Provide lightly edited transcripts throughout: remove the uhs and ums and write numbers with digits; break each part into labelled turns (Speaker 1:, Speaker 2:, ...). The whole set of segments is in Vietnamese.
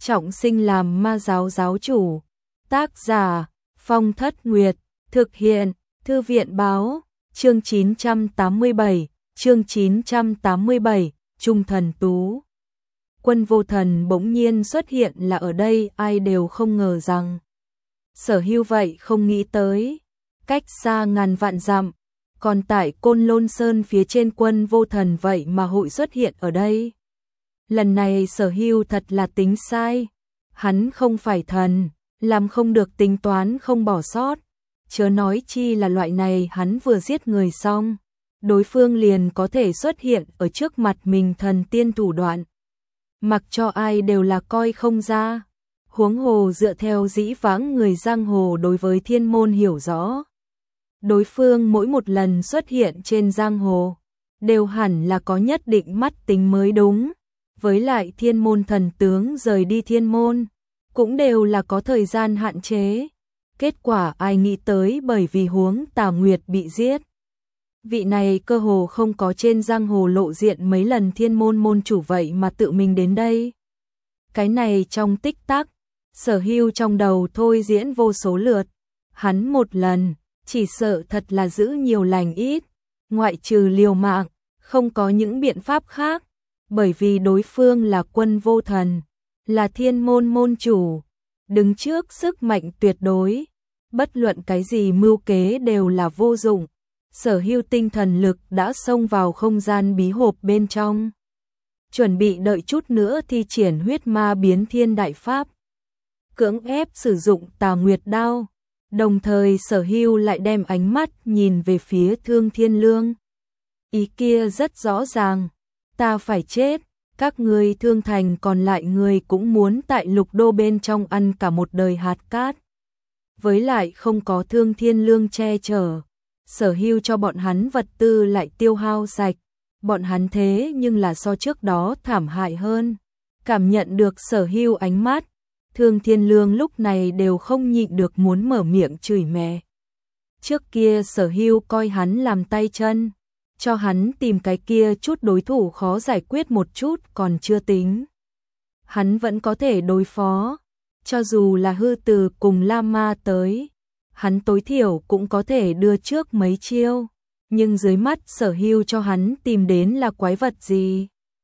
Speaker 1: trọng sinh làm ma giáo giáo chủ. Tác giả Phong Thất Nguyệt, thực hiện Thư viện Báo, chương 987, Trung Thần Tú. Quân Vô Thần bỗng nhiên xuất hiện là ở đây, ai đều không ngờ rằng. Sở Hưu vậy không nghĩ tới, cách xa ngàn vạn dặm, còn tại Côn Lôn Sơn phía trên Quân Vô Thần vậy mà hội xuất hiện ở đây. Lần này Sở Hưu thật là tính sai, hắn không phải thần, làm không được tính toán không bỏ sót, chớ nói chi là loại này hắn vừa giết người xong, đối phương liền có thể xuất hiện ở trước mặt mình thần tiên thủ đoạn. Mặc cho ai đều là coi không ra, huống hồ dựa theo dĩ vãng người giang hồ đối với thiên môn hiểu rõ. Đối phương mỗi một lần xuất hiện trên giang hồ, đều hẳn là có nhất định mắt tính mới đúng, với lại thiên môn thần tướng rời đi thiên môn, cũng đều là có thời gian hạn chế. Kết quả ai nghĩ tới bởi vì huống Tà Nguyệt bị giết. Vị này cơ hồ không có trên giang hồ lộ diện mấy lần thiên môn môn chủ vậy mà tự mình đến đây. Cái này trong tích tắc, Sở Hưu trong đầu thôi diễn vô số lượt. Hắn một lần, chỉ sợ thật là giữ nhiều lành ít, ngoại trừ liều mạng, không có những biện pháp khác. Bởi vì đối phương là Quân Vô Thần, là thiên môn môn chủ, đứng trước sức mạnh tuyệt đối. Bất luận cái gì mưu kế đều là vô dụng. Sở Hưu tinh thần lực đã xông vào không gian bí hộp bên trong, chuẩn bị đợi chút nữa thi triển huyết ma biến thiên đại pháp, cưỡng ép sử dụng Tà Nguyệt đao. Đồng thời Sở Hưu lại đem ánh mắt nhìn về phía Thương Thiên Lương. Ý kia rất rõ ràng, ta phải chết, các ngươi Thương Thành còn lại người cũng muốn tại Lục Đô bên trong ăn cả một đời hạt cát. Với lại không có Thương Thiên Lương che chở, Sở Hưu cho bọn hắn vật tư lại tiêu hao sạch, bọn hắn thế nhưng là so trước đó thảm hại hơn. Cảm nhận được Sở Hưu ánh mắt, Thương Thiên Lương lúc này đều không nhịn được muốn mở miệng chửi mẹ. Trước kia Sở Hưu coi hắn làm tay chân, cho hắn tìm cái kia chút đối thủ khó giải quyết một chút còn chưa tính. Hắn vẫn có thể đối phó, cho dù là hư từ cùng La Ma tới, hắn tối thiểu cũng có thể đưa trước mấy chiêu, nhưng dưới mắt Sở Hưu cho hắn tìm đến là quái vật gì?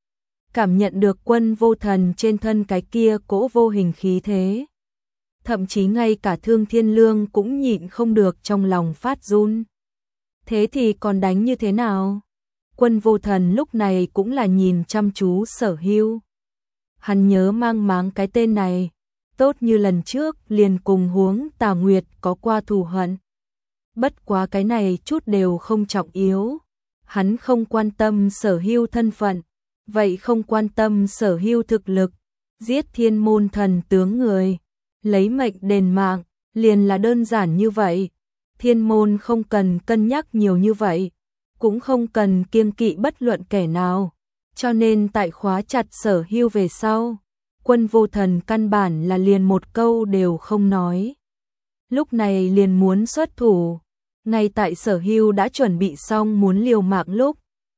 Speaker 1: Cảm nhận được Quân Vô Thần trên thân cái kia cỗ vô hình khí thế, thậm chí ngay cả Thương Thiên Lương cũng nhịn không được trong lòng phát run. Thế thì còn đánh như thế nào? Quân Vô Thần lúc này cũng là nhìn chăm chú Sở Hưu. Hắn nhớ mang máng cái tên này, tốt như lần trước liền cùng huống Tà Nguyệt có qua thù hận. Bất quá cái này chút đều không trọng yếu. Hắn không quan tâm Sở Hưu thân phận, vậy không quan tâm Sở Hưu thực lực. Giết thiên môn thần tướng người, lấy mệnh đền mạng, liền là đơn giản như vậy. Thiên môn không cần cân nhắc nhiều như vậy, cũng không cần kiêng kỵ bất luận kẻ nào. Cho nên tại khóa chặt Sở Hưu về sau, Quân Vô Thần căn bản là liền một câu đều không nói. Lúc này liền muốn xuất thủ, ngay tại Sở Hưu đã chuẩn bị xong muốn liều mạng lúc.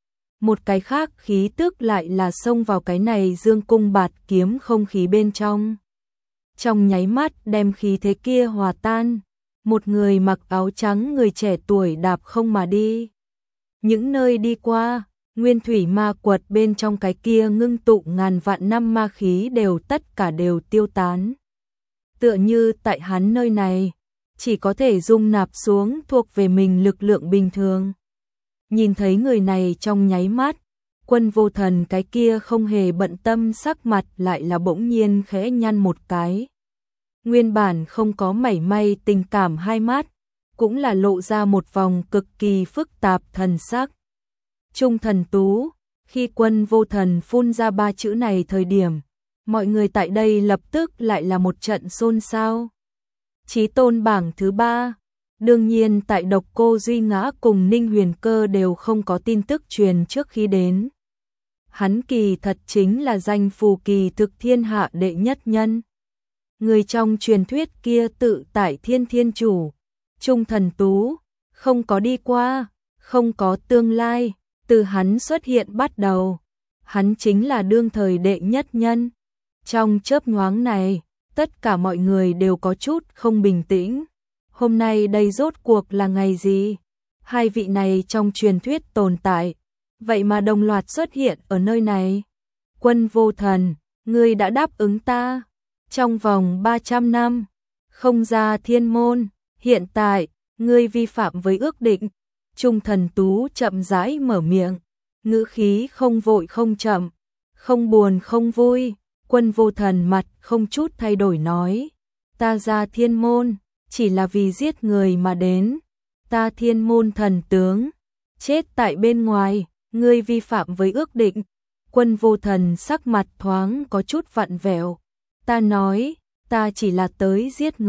Speaker 1: Một cái khác khí tức lại là xông vào cái này dương cung bạt kiếm không khí bên trong. Trong nháy mắt đem khí thế kia hòa tan, một người mặc áo trắng người trẻ tuổi đạp không mà đi. Những nơi đi qua, nguyên thủy ma quật bên trong cái kia ngưng tụ ngàn vạn năm ma khí đều tất cả đều tiêu tán. Tựa như tại hắn nơi này, chỉ có thể dung nạp xuống thuộc về mình lực lượng bình thường. Nhìn thấy người này trong nháy mắt, Quân Vô Thần cái kia không hề bận tâm sắc mặt lại là bỗng nhiên khẽ nhăn một cái. Nguyên bản không có mảy may tình cảm hai mắt, cũng là lộ ra một vòng cực kỳ phức tạp thần sắc. Trung Thần Tú, khi Quân Vô Thần phun ra ba chữ này thời điểm, mọi người tại đây lập tức lại là một trận xôn xao. Chí tôn bảng thứ 3, đương nhiên tại Độc Cô Duy Ngã cùng Ninh Huyền Cơ đều không có tin tức truyền trước khi đến. Hắn kỳ thật chính là danh phù kỳ thực thiên hạ đệ nhất nhân. Người trong truyền thuyết kia tự tại thiên thiên chủ, Trung Thần Tú, không có đi qua, không có tương lai, từ hắn xuất hiện bắt đầu, hắn chính là đương thời đệ nhất nhân. Trong chớp nhoáng này, tất cả mọi người đều có chút không bình tĩnh. Hôm nay đây rốt cuộc là ngày gì? Hai vị này trong truyền thuyết tồn tại, vậy mà đồng loạt xuất hiện ở nơi này. Quân Vô Thần, ngươi đã đáp ứng ta. Trong vòng 300 năm, không ra thiên môn, hiện tại, ngươi vi phạm với ước định. Trung Thần Tú chậm rãi mở miệng, ngữ khí không vội không chậm, không buồn không vui. Quân Vô Thần mặt không chút thay đổi nói, ta ra thiên môn, chỉ là vì giết người mà đến. Ta thiên môn thần tướng, chết tại bên ngoài, ngươi vi phạm với ước định. Quân Vô Thần sắc mặt thoáng có chút vặn vẹo. Ta nói, ta chỉ là tới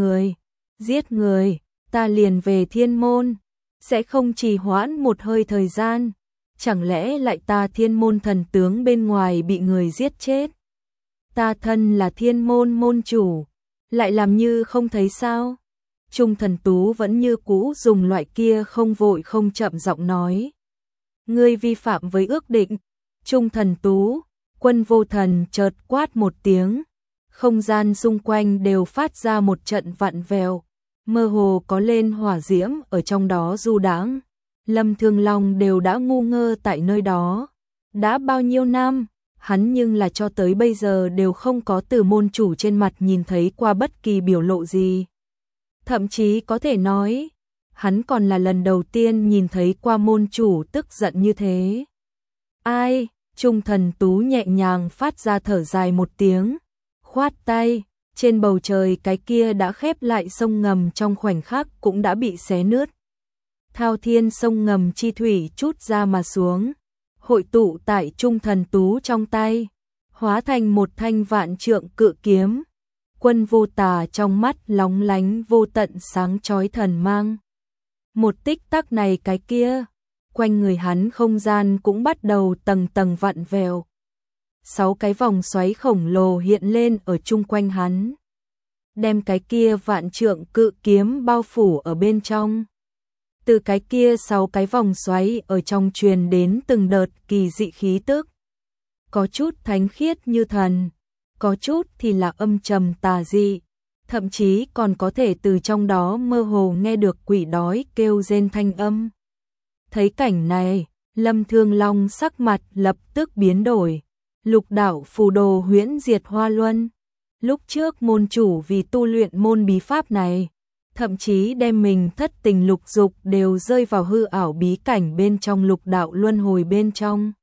Speaker 1: giết người, ta liền về thiên môn, sẽ không trì hoãn một hơi thời gian. Chẳng lẽ lại ta thiên môn thần tướng bên ngoài bị người giết chết? Ta thân là thiên môn môn chủ, lại làm như không thấy sao? Trung Thần Tú vẫn như cũ dùng loại kia không vội không chậm giọng nói. Ngươi vi phạm với ước định. Trung Thần Tú, Quân Vô Thần chợt quát một tiếng, không gian xung quanh đều phát ra một trận vặn vẹo, mơ hồ có lên hỏa diễm ở trong đó du đãng. Lâm Thương Long đều đã ngu ngơ tại nơi đó. Đã bao nhiêu năm, hắn nhưng là cho tới bây giờ đều không có từ môn chủ trên mặt nhìn thấy qua bất kỳ biểu lộ gì. Thậm chí có thể nói, hắn còn là lần đầu tiên nhìn thấy qua môn chủ tức giận như thế. Ai? Trung Thần Tú nhẹ nhàng phát ra thở dài một tiếng, khoát tay, trên bầu trời cái kia đã khép lại sông ngầm trong khoảnh khắc cũng đã bị xé nứt. Thao thiên sông ngầm chi thủy trút ra mà xuống, hội tụ tại Trung Thần Tú trong tay, hóa thành một thanh vạn trượng cự kiếm. Quân Vô Tà trong mắt lóng lánh vô tận sáng chói thần mang. Một tích tắc này cái kia, quanh người hắn không gian cũng bắt đầu tầng tầng vặn vẹo. 6 cái vòng xoáy khổng lồ hiện lên ở chung quanh hắn, đem cái kia vạn trượng cự kiếm bao phủ ở bên trong. Từ cái kia 6 cái vòng xoáy ở trong truyền đến từng đợt kỳ dị khí tức. Có chút thánh khiết như thần, có chút thì là âm trầm tà dị, thậm chí còn có thể từ trong đó mơ hồ nghe được quỷ đói kêu rên thanh âm. Thấy cảnh này, Lâm Thương Long sắc mặt lập tức biến đổi. Lục đạo phù đồ huyễn diệt hoa luân. Lúc trước môn chủ vì tu luyện môn bí pháp này, thậm chí đem mình thất tình lục dục đều rơi vào hư ảo bí cảnh bên trong lục đạo luân hồi bên trong.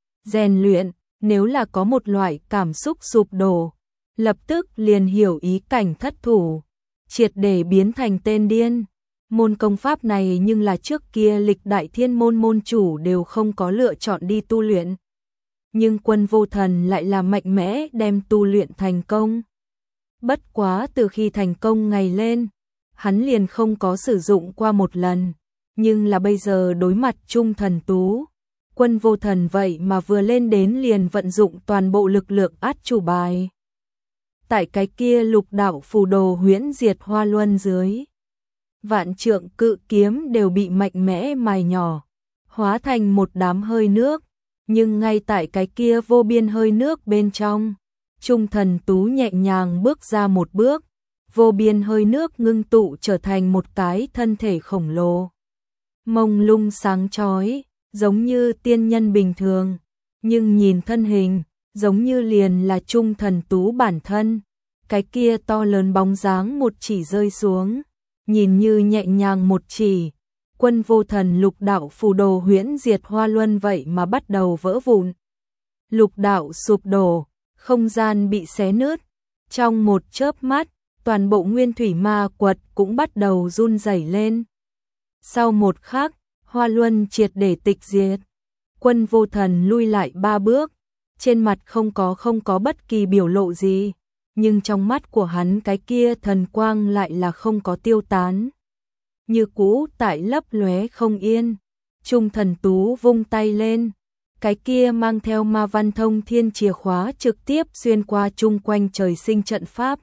Speaker 1: Rèn luyện, nếu là có một loại cảm xúc sụp đổ, lập tức liền hiểu ý cảnh thất thủ, triệt để biến thành tên điên. Môn công pháp này nhưng là trước kia lịch đại thiên môn môn chủ đều không có lựa chọn đi tu luyện. Nhưng Quân Vô Thần lại là mạnh mẽ đem tu luyện thành công. Bất quá từ khi thành công ngày lên, hắn liền không có sử dụng qua một lần. Nhưng là bây giờ đối mặt Trung Thần Tú, Quân Vô Thần vậy mà vừa lên đến liền vận dụng toàn bộ lực lượng át chủ bài. Tại cái kia lục đạo phù đồ huyễn diệt hoa luân dưới, vạn trượng cự kiếm đều bị mạnh mẽ mài nhỏ, hóa thành một đám hơi nước. Nhưng ngay tại cái kia vô biên hơi nước bên trong, Trung Thần Tú nhẹ nhàng bước ra một bước, vô biên hơi nước ngưng tụ trở thành một cái thân thể khổng lồ. Mông lung sáng chói, giống như tiên nhân bình thường, nhưng nhìn thân hình, giống như liền là Trung Thần Tú bản thân. Cái kia to lớn bóng dáng một chỉ rơi xuống, nhìn như nhẹ nhàng một chỉ. Quân Vô Thần lục đạo phù đồ huyễn diệt hoa luân vậy mà bắt đầu vỡ vụn. Lục đạo sụp đổ, không gian bị xé nứt. Trong một chớp mắt, toàn bộ nguyên thủy ma quật cũng bắt đầu run rẩy lên. Sau một khắc, hoa luân triệt để tịch diệt. Quân Vô Thần lui lại 3 bước, trên mặt không có bất kỳ biểu lộ gì, nhưng trong mắt của hắn cái kia thần quang lại là không có tiêu tán. Như cũ tại lấp lóe không yên. Trung Thần Tú vung tay lên, cái kia mang theo ma văn thông thiên chìa khóa trực tiếp xuyên qua chung quanh trời sinh trận pháp.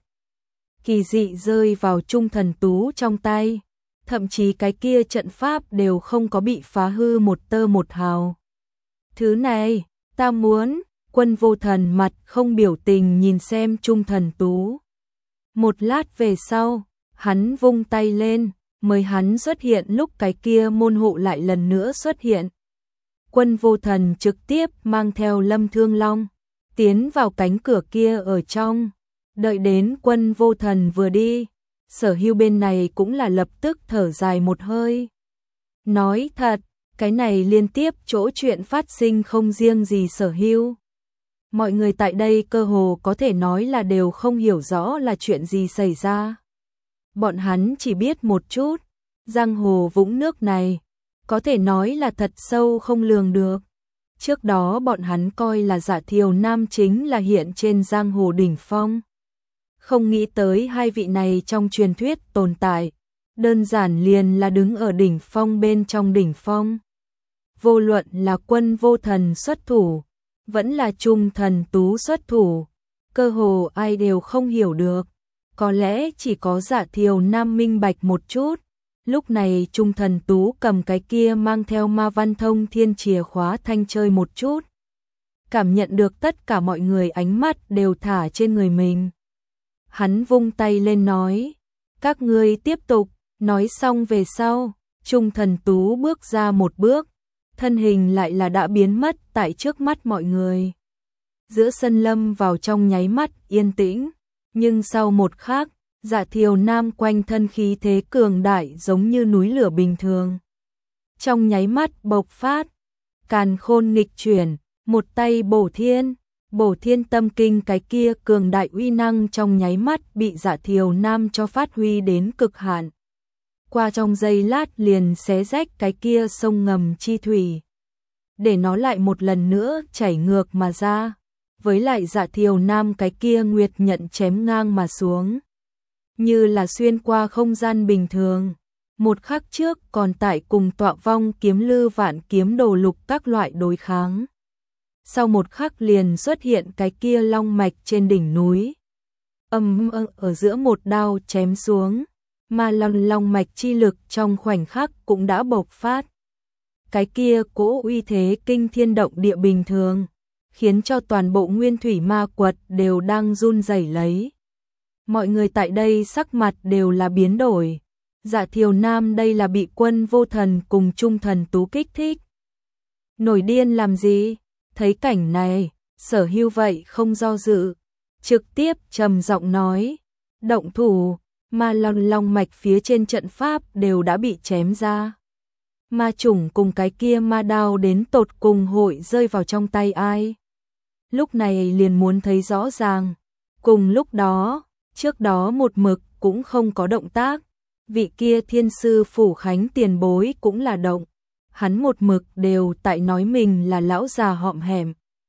Speaker 1: Kỳ dị rơi vào Trung Thần Tú trong tay, thậm chí cái kia trận pháp đều không có bị phá hư một tơ một hào. Thứ này, ta muốn. Quân Vô Thần mặt không biểu tình nhìn xem Trung Thần Tú. Một lát về sau, hắn vung tay lên, mời hắn xuất hiện lúc cái kia môn hộ lại lần nữa xuất hiện. Quân Vô Thần trực tiếp mang theo Lâm Thương Long, tiến vào cánh cửa kia ở trong. Đợi đến Quân Vô Thần vừa đi, Sở Hưu bên này cũng là lập tức thở dài một hơi. Nói thật, cái này liên tiếp chỗ chuyện phát sinh không riêng gì Sở Hưu. Mọi người tại đây cơ hồ có thể nói là đều không hiểu rõ là chuyện gì xảy ra. Bọn hắn chỉ biết một chút, giang hồ vũng nước này, có thể nói là thật sâu không lường được. Trước đó bọn hắn coi là Dạ Thiều Nam chính là hiện trên giang hồ đỉnh phong. Không nghĩ tới hai vị này trong truyền thuyết tồn tại, đơn giản liền là đứng ở đỉnh phong bên trong đỉnh phong. Vô luận là Quân Vô Thần xuất thủ, vẫn là Trung Thần Tú xuất thủ, cơ hồ ai đều không hiểu được. Có lẽ chỉ có Dạ Thiều Nam minh bạch một chút. Lúc này Trung Thần Tú cầm cái kia mang theo Ma Văn Thông Thiên chìa khóa thanh chơi một chút. Cảm nhận được tất cả mọi người ánh mắt đều thả trên người mình. Hắn vung tay lên nói, các ngươi tiếp tục. Nói xong về sau, Trung Thần Tú bước ra một bước, thân hình lại là đã biến mất tại trước mắt mọi người. Giữa sân lâm vào trong nháy mắt yên tĩnh, nhưng sau một khắc, Dạ Thiều Nam quanh thân khí thế cường đại giống như núi lửa bình thường. Trong nháy mắt bộc phát, càn khôn nghịch chuyển, một tay bổ thiên tâm kinh cái kia cường đại uy năng trong nháy mắt bị Dạ Thiều Nam cho phát huy đến cực hạn. Qua trong giây lát liền xé rách cái kia sông ngầm chi thủy, để nó lại một lần nữa chảy ngược mà ra, với lại Dạ Thiều Nam cái kia nguyệt nhận chém ngang mà xuống, như là xuyên qua không gian bình thường. Một khắc trước còn tại cùng Tọa Vong kiếm Lư Vạn kiếm đồ lục các loại đối kháng, sau một khắc liền xuất hiện cái kia long mạch trên đỉnh núi, ở giữa một đao chém xuống. Mà long mạch chi lực trong khoảnh khắc cũng đã bộc phát. Cái kia cỗ uy thế kinh thiên động địa bình thường, khiến cho toàn bộ Nguyên Thủy Ma Quật đều đang run rẩy lấy. Mọi người tại đây sắc mặt đều là biến đổi. Dạ Thiều Nam đây là bị Quân Vô Thần cùng Trung Thần Tú kích thích. Nổi điên làm gì? Thấy cảnh này, Sở Hưu vậy không do dự, trực tiếp trầm giọng nói, động thủ. Ma long mạch phía trên trận pháp đều đã bị chém ra. Ma chủng cùng cái kia ma đao đến tột cùng hội rơi vào trong tay ai. Lúc này liền muốn thấy rõ ràng. Cùng lúc đó, trước đó một mực cũng không có động tác. Vị kia Thiên Sư Phủ Khánh tiền bối cũng là động. Hắn một mực đều tại nói mình là lão già hõm hẻm.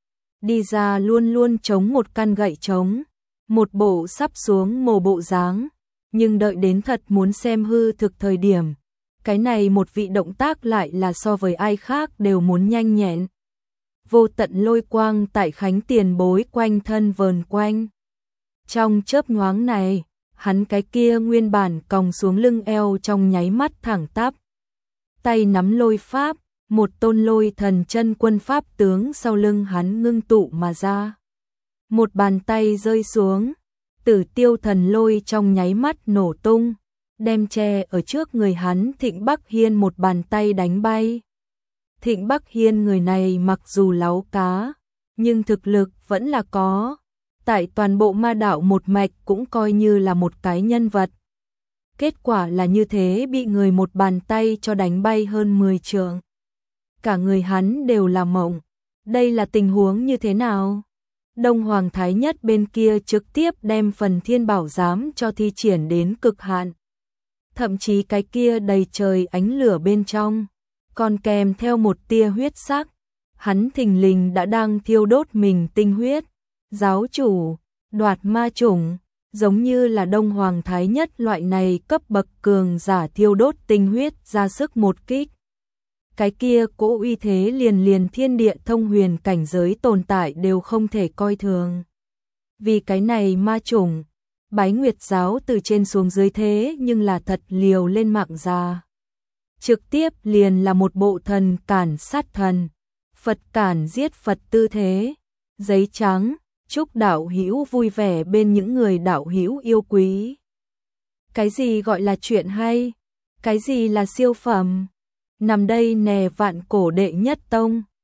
Speaker 1: Đi ra luôn luôn chống một căn gậy trống, một bộ sắp xuống mồ bộ dáng. Nhưng đợi đến thật muốn xem hư thực thời điểm, cái này một vị động tác lại là so với ai khác đều muốn nhanh nhẹn. Vô tận lôi quang tại Khánh tiền bối quanh thân vờn quanh. Trong chớp nhoáng này, hắn cái kia nguyên bản còng xuống lưng eo trong nháy mắt thẳng tắp. Tay nắm lôi pháp, một tôn lôi thần chân quân pháp tướng sau lưng hắn ngưng tụ mà ra. Một bàn tay rơi xuống. Tử Tiêu thần lôi trong nháy mắt nổ tung, đem che ở trước người hắn Thịnh Bắc Hiên một bàn tay đánh bay. Thịnh Bắc Hiên người này mặc dù láo cá, nhưng thực lực vẫn là có. Tại toàn bộ ma đạo một mạch cũng coi như là một cái nhân vật. Kết quả là như thế bị người một bàn tay cho đánh bay hơn 10 trượng. Cả người hắn đều là mộng. Đây là tình huống như thế nào? Đông Hoàng Thái Nhất bên kia trực tiếp đem phần Thiên Bảo Giám cho thi triển đến cực hạn. Thậm chí cái kia đầy trời ánh lửa bên trong, còn kèm theo một tia huyết sắc. Hắn thình lình đã đang thiêu đốt mình tinh huyết. Giáo chủ, đoạt ma chủng, giống như là Đông Hoàng Thái Nhất loại này cấp bậc cường giả thiêu đốt tinh huyết ra sức một kích. Cái kia cỗ uy thế liền thiên địa thông huyền cảnh giới tồn tại đều không thể coi thường. Vì cái này ma chủng, Bái Nguyệt giáo từ trên xuống dưới thế nhưng là thật liều lên mạng già. Trực tiếp liền là một bộ thần cản sát thần, Phật cản giết Phật tư thế. Giấy trắng, chúc đạo hữu vui vẻ bên những người đạo hữu yêu quý. Cái gì gọi là chuyện hay? Cái gì là siêu phẩm? Nằm đây nè vạn cổ đệ nhất tông.